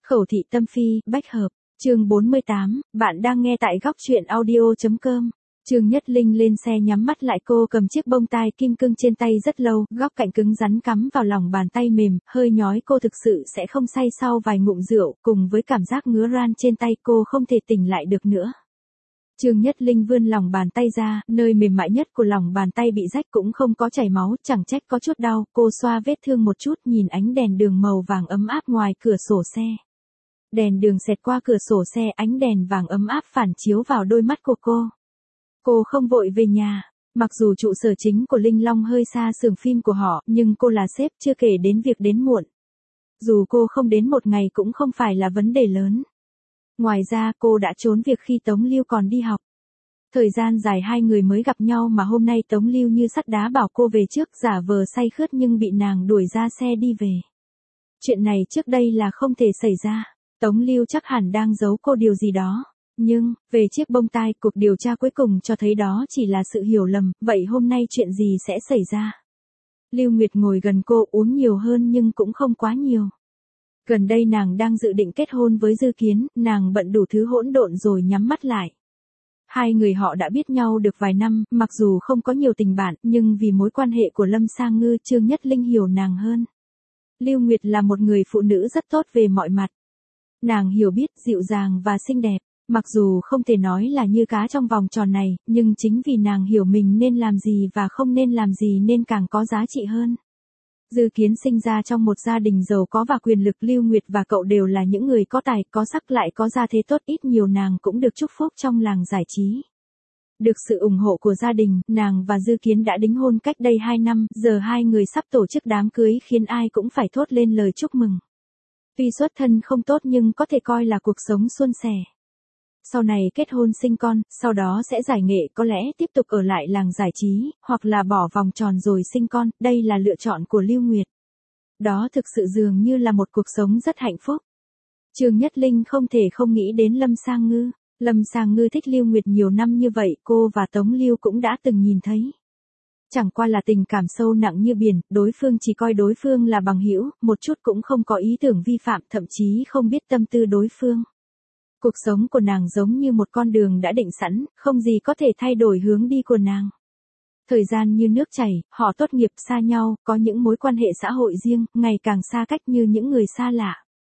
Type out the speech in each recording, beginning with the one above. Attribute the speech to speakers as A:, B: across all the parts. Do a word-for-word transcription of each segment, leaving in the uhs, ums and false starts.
A: Khẩu thị tâm phi, bách hợp, chương bốn mươi tám, bạn đang nghe tại góc truyện audio.com. Trương Nhất Linh lên xe nhắm mắt lại, cô cầm chiếc bông tai kim cương trên tay rất lâu, góc cạnh cứng rắn cắm vào lòng bàn tay mềm, hơi nhói, cô thực sự sẽ không say sau vài ngụm rượu, cùng với cảm giác ngứa ran trên tay cô không thể tỉnh lại được nữa. Trương Nhất Linh vươn lòng bàn tay ra, nơi mềm mại nhất của lòng bàn tay bị rách cũng không có chảy máu, chẳng trách có chút đau, cô xoa vết thương một chút, nhìn ánh đèn đường màu vàng ấm áp ngoài cửa sổ xe. Đèn đường xẹt qua cửa sổ xe, ánh đèn vàng ấm áp phản chiếu vào đôi mắt của cô. Cô không vội về nhà, mặc dù trụ sở chính của Linh Long hơi xa xưởng phim của họ, nhưng cô là sếp, chưa kể đến việc đến muộn. Dù cô không đến một ngày cũng không phải là vấn đề lớn. Ngoài ra, cô đã trốn việc khi Tống Lưu còn đi học. Thời gian dài hai người mới gặp nhau mà hôm nay Tống Lưu như sắt đá bảo cô về trước, giả vờ say khướt nhưng bị nàng đuổi ra xe đi về. Chuyện này trước đây là không thể xảy ra. Tống Lưu chắc hẳn đang giấu cô điều gì đó. Nhưng, về chiếc bông tai, cuộc điều tra cuối cùng cho thấy đó chỉ là sự hiểu lầm, vậy hôm nay chuyện gì sẽ xảy ra? Lưu Nguyệt ngồi gần cô, uống nhiều hơn nhưng cũng không quá nhiều. Gần đây nàng đang dự định kết hôn với Dư Kiến, nàng bận đủ thứ hỗn độn rồi nhắm mắt lại. Hai người họ đã biết nhau được vài năm, mặc dù không có nhiều tình bạn, nhưng vì mối quan hệ của Lâm Sang Ngư, Trương Nhất Linh hiểu nàng hơn. Lưu Nguyệt là một người phụ nữ rất tốt về mọi mặt. Nàng hiểu biết, dịu dàng và xinh đẹp. Mặc dù không thể nói là như cá trong vòng tròn này, nhưng chính vì nàng hiểu mình nên làm gì và không nên làm gì nên càng có giá trị hơn. Dư Kiến sinh ra trong một gia đình giàu có và quyền lực, Lưu Nguyệt và cậu đều là những người có tài, có sắc, lại có gia thế tốt, ít nhiều nàng cũng được chúc phúc trong làng giải trí. Được sự ủng hộ của gia đình, nàng và Dư Kiến đã đính hôn cách đây hai năm, giờ hai người sắp tổ chức đám cưới khiến ai cũng phải thốt lên lời chúc mừng. Tuy xuất thân không tốt nhưng có thể coi là cuộc sống suôn sẻ. Sau này kết hôn sinh con, sau đó sẽ giải nghệ, có lẽ tiếp tục ở lại làng giải trí, hoặc là bỏ vòng tròn rồi sinh con, đây là lựa chọn của Lưu Nguyệt. Đó thực sự dường như là một cuộc sống rất hạnh phúc. Trương Nhất Linh không thể không nghĩ đến Lâm Sang Ngư. Lâm Sang Ngư thích Lưu Nguyệt nhiều năm như vậy, cô và Tống Lưu cũng đã từng nhìn thấy. Chẳng qua là tình cảm sâu nặng như biển, đối phương chỉ coi đối phương là bằng hữu, một chút cũng không có ý tưởng vi phạm, thậm chí không biết tâm tư đối phương. Cuộc sống của nàng giống như một con đường đã định sẵn, không gì có thể thay đổi hướng đi của nàng. Thời gian như nước chảy, họ tốt nghiệp xa nhau, có những mối quan hệ xã hội riêng, ngày càng xa cách như những người xa lạ.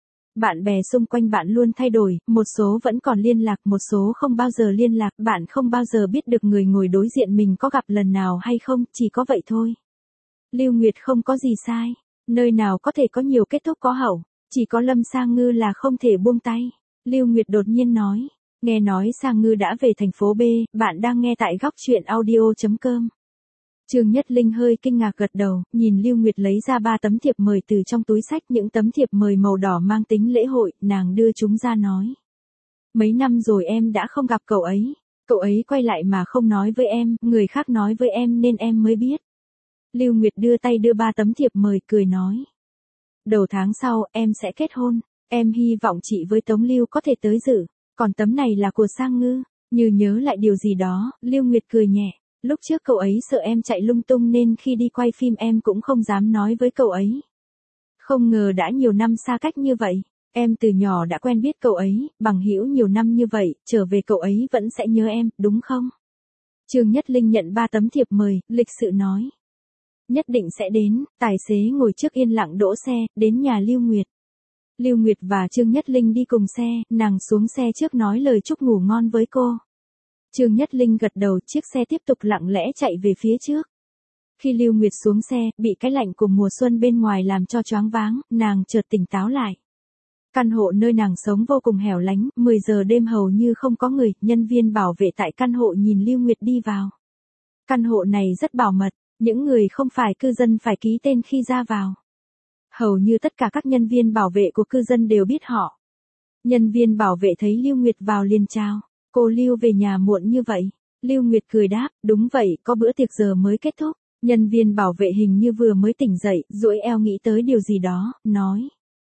A: Bạn bè xung quanh bạn luôn thay đổi, một số vẫn còn liên lạc, một số không bao giờ liên lạc, bạn không bao giờ biết được người ngồi đối diện mình có gặp lần nào hay không, chỉ có vậy thôi. Lưu Nguyệt không có gì sai, nơi nào có thể có nhiều kết thúc có hậu, chỉ có Lâm Sang Ngư là không thể buông tay. Lưu Nguyệt đột nhiên nói, nghe nói Sang Ngư đã về thành phố B, bạn đang nghe tại góc truyện audio.com. Trương Nhất Linh hơi kinh ngạc gật đầu, nhìn Lưu Nguyệt lấy ra ba tấm thiệp mời từ trong túi xách, những tấm thiệp mời màu đỏ mang tính lễ hội, nàng đưa chúng ra nói. Mấy năm rồi em đã không gặp cậu ấy, cậu ấy quay lại mà không nói với em, người khác nói với em nên em mới biết. Lưu Nguyệt đưa tay đưa ba tấm thiệp mời, cười nói. Đầu tháng sau, em sẽ kết hôn. Em hy vọng chị với Tống Lưu có thể tới dự, còn tấm này là của Sang Ngư. Như nhớ lại điều gì đó, Lưu Nguyệt cười nhẹ, lúc trước cậu ấy sợ em chạy lung tung nên khi đi quay phim em cũng không dám nói với cậu ấy. Không ngờ đã nhiều năm xa cách như vậy, em từ nhỏ đã quen biết cậu ấy, bằng hữu nhiều năm như vậy, trở về cậu ấy vẫn sẽ nhớ em, đúng không? Trương Nhất Linh nhận ba tấm thiệp mời, lịch sự nói. Nhất định sẽ đến, tài xế ngồi trước yên lặng đỗ xe, đến nhà Lưu Nguyệt. Lưu Nguyệt và Trương Nhất Linh đi cùng xe, nàng xuống xe trước nói lời chúc ngủ ngon với cô. Trương Nhất Linh gật đầu, chiếc xe tiếp tục lặng lẽ chạy về phía trước. Khi Lưu Nguyệt xuống xe, bị cái lạnh của mùa xuân bên ngoài làm cho choáng váng, nàng chợt tỉnh táo lại. Căn hộ nơi nàng sống vô cùng hẻo lánh, mười giờ đêm hầu như không có người, nhân viên bảo vệ tại căn hộ nhìn Lưu Nguyệt đi vào. Căn hộ này rất bảo mật, những người không phải cư dân phải ký tên khi ra vào. Hầu như tất cả các nhân viên bảo vệ của cư dân đều biết họ. Nhân viên bảo vệ thấy Lưu Nguyệt vào liền chào, cô Lưu về nhà muộn như vậy. Lưu Nguyệt cười đáp, đúng vậy, có bữa tiệc giờ mới kết thúc. Nhân viên bảo vệ hình như vừa mới tỉnh dậy, duỗi eo nghĩ tới điều gì đó, nói.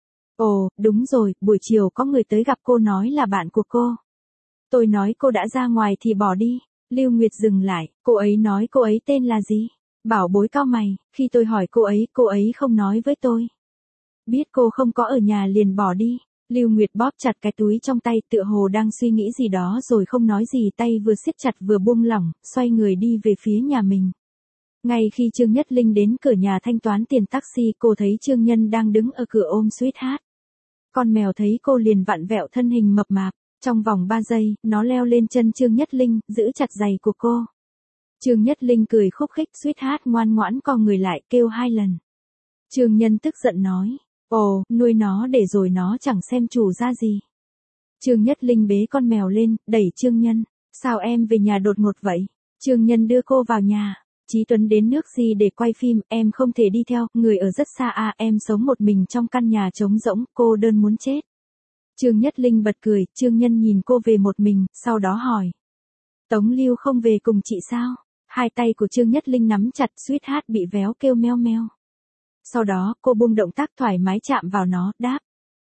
A: Ồ, đúng rồi, buổi chiều có người tới gặp cô nói là bạn của cô. Tôi nói cô đã ra ngoài thì bỏ đi. Lưu Nguyệt dừng lại, cô ấy nói cô ấy tên là gì? Bảo bối cau mày, khi tôi hỏi cô ấy, cô ấy không nói với tôi. Biết cô không có ở nhà liền bỏ đi. Lưu Nguyệt bóp chặt cái túi trong tay, tựa hồ đang suy nghĩ gì đó rồi không nói gì, tay vừa siết chặt vừa buông lỏng, xoay người đi về phía nhà mình. Ngay khi Trương Nhất Linh đến cửa nhà thanh toán tiền taxi, cô thấy Trương Nhân đang đứng ở cửa ôm Sweetheart. Con mèo thấy cô liền vặn vẹo thân hình mập mạp, trong vòng ba giây, nó leo lên chân Trương Nhất Linh, giữ chặt giày của cô. Trương Nhất Linh cười khúc khích, Sweetheart ngoan ngoãn co người lại, kêu hai lần. Trương Nhân tức giận nói, ồ, nuôi nó để rồi nó chẳng xem chủ ra gì. Trương Nhất Linh bế con mèo lên, đẩy Trương Nhân, sao em về nhà đột ngột vậy? Trương Nhân đưa cô vào nhà. Chí Tuấn đến nước gì để quay phim, em không thể đi theo, người ở rất xa à, em sống một mình trong căn nhà trống rỗng, cô đơn muốn chết. Trương Nhất Linh bật cười, Trương Nhân nhìn cô về một mình, sau đó hỏi. Tống Lưu không về cùng chị sao? Hai tay của Trương Nhất Linh nắm chặt, Sweetheart bị véo kêu meo meo. Sau đó, cô buông động tác thoải mái chạm vào nó, đáp.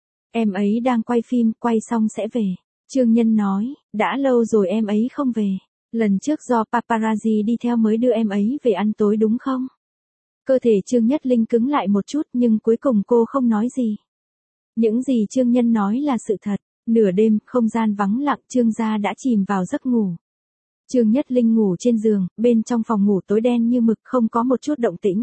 A: Em ấy đang quay phim, quay xong sẽ về. Trương Nhân nói, đã lâu rồi em ấy không về. Lần trước do paparazzi đi theo mới đưa em ấy về ăn tối đúng không? Cơ thể Trương Nhất Linh cứng lại một chút nhưng cuối cùng cô không nói gì. Những gì Trương Nhân nói là sự thật. Nửa đêm, không gian vắng lặng, Trương gia đã chìm vào giấc ngủ. Trương Nhất Linh ngủ trên giường, bên trong phòng ngủ tối đen như mực, không có một chút động tĩnh.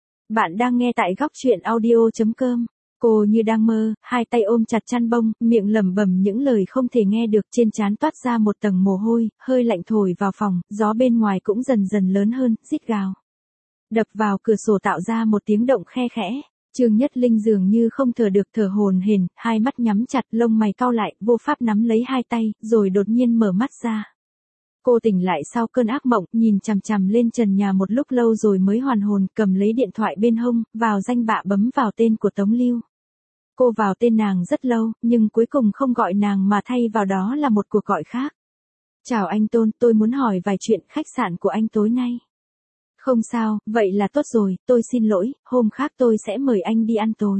A: Bạn đang nghe tại góc truyện audio chấm com. Cô như đang mơ, hai tay ôm chặt chăn bông, miệng lẩm bẩm những lời không thể nghe được, trên trán toát ra một tầng mồ hôi, hơi lạnh thổi vào phòng, gió bên ngoài cũng dần dần lớn hơn, rít gào. Đập vào cửa sổ tạo ra một tiếng động khe khẽ. Trương Nhất Linh dường như không thở được, thở hổn hển, hai mắt nhắm chặt, lông mày cau lại, vô pháp nắm lấy hai tay, rồi đột nhiên mở mắt ra. Cô tỉnh lại sau cơn ác mộng, nhìn chằm chằm lên trần nhà một lúc lâu rồi mới hoàn hồn, cầm lấy điện thoại bên hông, vào danh bạ bấm vào tên của Tống Lưu. Cô vào tên nàng rất lâu, nhưng cuối cùng không gọi nàng mà thay vào đó là một cuộc gọi khác. Chào anh Tôn, tôi muốn hỏi vài chuyện khách sạn của anh tối nay. Không sao, vậy là tốt rồi, tôi xin lỗi, hôm khác tôi sẽ mời anh đi ăn tối.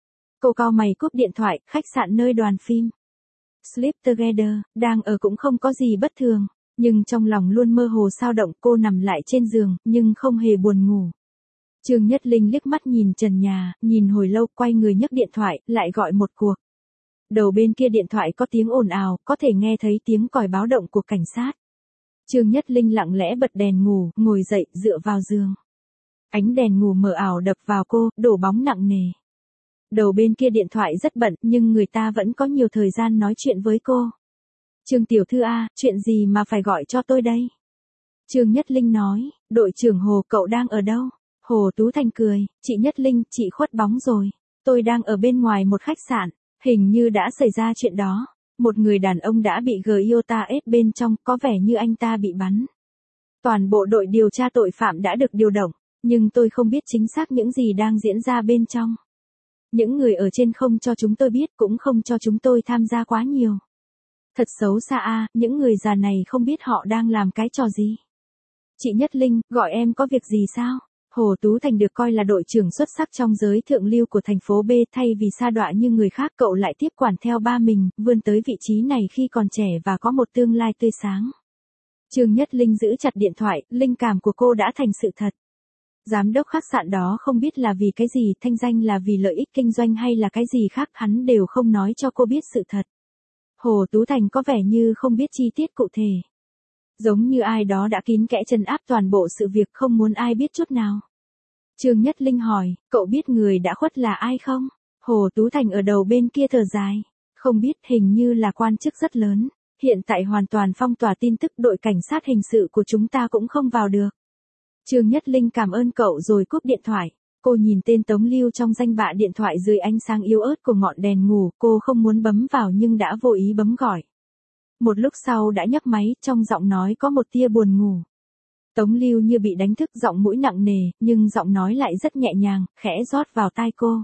A: Cô cau mày cúp điện thoại, khách sạn nơi đoàn phim Sleep Together, đang ở cũng không có gì bất thường. Nhưng trong lòng luôn mơ hồ sao động, cô nằm lại trên giường, nhưng không hề buồn ngủ. Trương Nhất Linh liếc mắt nhìn trần nhà, nhìn hồi lâu, quay người nhấc điện thoại, lại gọi một cuộc. Đầu bên kia điện thoại có tiếng ồn ào, có thể nghe thấy tiếng còi báo động của cảnh sát. Trương Nhất Linh lặng lẽ bật đèn ngủ, ngồi dậy, dựa vào giường. Ánh đèn ngủ mờ ảo đập vào cô, đổ bóng nặng nề. Đầu bên kia điện thoại rất bận, nhưng người ta vẫn có nhiều thời gian nói chuyện với cô. Trương tiểu thư a, chuyện gì mà phải gọi cho tôi đây? Trương Nhất Linh nói, đội trưởng Hồ, cậu đang ở đâu? Hồ Tú Thành cười, chị Nhất Linh, chị khuất bóng rồi. Tôi đang ở bên ngoài một khách sạn, hình như đã xảy ra chuyện đó. Một người đàn ông đã bị giê i ô tê ét bên trong, có vẻ như anh ta bị bắn. Toàn bộ đội điều tra tội phạm đã được điều động, nhưng tôi không biết chính xác những gì đang diễn ra bên trong. Những người ở trên không cho chúng tôi biết, cũng không cho chúng tôi tham gia quá nhiều. Thật xấu xa a, những người già này không biết họ đang làm cái trò gì. Chị Nhất Linh, gọi em có việc gì sao? Hồ Tú Thành được coi là đội trưởng xuất sắc trong giới thượng lưu của thành phố B, thay vì sa đọa như người khác, cậu lại tiếp quản theo ba mình, vươn tới vị trí này khi còn trẻ và có một tương lai tươi sáng. Trương Nhất Linh giữ chặt điện thoại, linh cảm của cô đã thành sự thật. Giám đốc khách sạn đó không biết là vì cái gì, thanh danh là vì lợi ích kinh doanh hay là cái gì khác, hắn đều không nói cho cô biết sự thật. Hồ Tú Thành có vẻ như không biết chi tiết cụ thể. Giống như ai đó đã kín kẽ trấn áp toàn bộ sự việc, không muốn ai biết chút nào. Trương Nhất Linh hỏi, cậu biết người đã khuất là ai không? Hồ Tú Thành ở đầu bên kia thở dài. Không biết, hình như là quan chức rất lớn. Hiện tại hoàn toàn phong tỏa tin tức, đội cảnh sát hình sự của chúng ta cũng không vào được. Trương Nhất Linh cảm ơn cậu rồi cúp điện thoại. Cô nhìn tên Tống Lưu trong danh bạ điện thoại dưới ánh sáng yếu ớt của ngọn đèn ngủ, cô không muốn bấm vào nhưng đã vô ý bấm gọi. Một lúc sau đã nhấc máy, trong giọng nói có một tia buồn ngủ. Tống Lưu như bị đánh thức, giọng mũi nặng nề, nhưng giọng nói lại rất nhẹ nhàng, khẽ rót vào tai cô.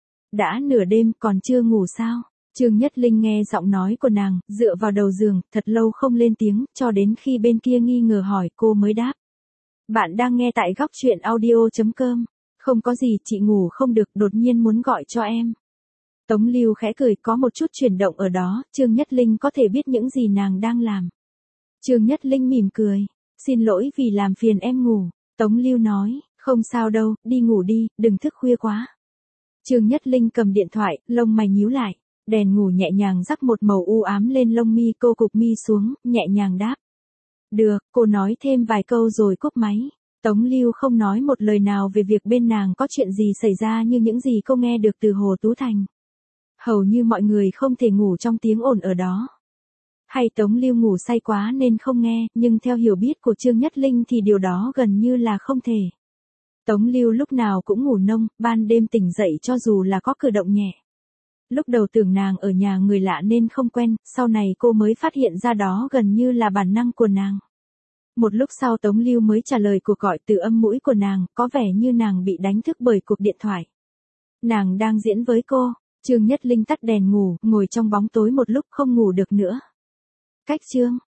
A: Đã nửa đêm, còn chưa ngủ sao? Trương Nhất Linh nghe giọng nói của nàng, dựa vào đầu giường, thật lâu không lên tiếng, cho đến khi bên kia nghi ngờ hỏi cô mới đáp. Bạn đang nghe tại góc truyện audio chấm com. Không có gì, chị ngủ không được, đột nhiên muốn gọi cho em. Tống Lưu khẽ cười, có một chút chuyển động ở đó, Trương Nhất Linh có thể biết những gì nàng đang làm. Trương Nhất Linh mỉm cười, xin lỗi vì làm phiền em ngủ. Tống Lưu nói, không sao đâu, đi ngủ đi, đừng thức khuya quá. Trương Nhất Linh cầm điện thoại, lông mày nhíu lại. Đèn ngủ nhẹ nhàng rắc một màu u ám lên lông mi, cô cụp mi xuống, nhẹ nhàng đáp. Được, cô nói thêm vài câu rồi cúp máy. Tống Lưu không nói một lời nào về việc bên nàng có chuyện gì xảy ra như những gì cô nghe được từ Hồ Tú Thành. Hầu như mọi người không thể ngủ trong tiếng ồn ở đó. Hay Tống Lưu ngủ say quá nên không nghe, nhưng theo hiểu biết của Trương Nhất Linh thì điều đó gần như là không thể. Tống Lưu lúc nào cũng ngủ nông, ban đêm tỉnh dậy cho dù là có cử động nhẹ. Lúc đầu tưởng nàng ở nhà người lạ nên không quen, sau này cô mới phát hiện ra đó gần như là bản năng của nàng. Một lúc sau Tống Lưu mới trả lời cuộc gọi từ âm mũi của nàng, có vẻ như nàng bị đánh thức bởi cuộc điện thoại. Nàng đang diễn với cô. Trương Nhất Linh tắt đèn ngủ, ngồi trong bóng tối một lúc không ngủ được nữa. Cách chương